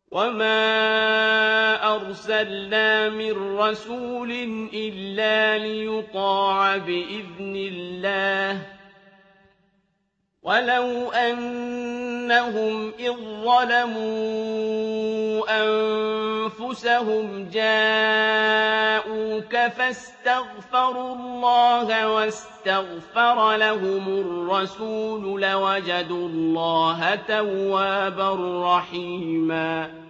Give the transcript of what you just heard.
وَمَا أَرْسَلْنَا مِن رَّسُولٍ إِلَّا لِيُطَاعَ بِإِذْنِ اللَّهِ ۚ وَلَوْ أَنَّهُمْ إِذ ظَّلَمُوا أَنفُسَهُمْ جَاءُوكَ فَاسْتَغْفَرُوا اللَّهَ وَاسْتَغْفَرَ لَهُمُ الرَّسُولُ لَوَجَدُوا اللَّهَ تَوَّابًا رَّحِيمًا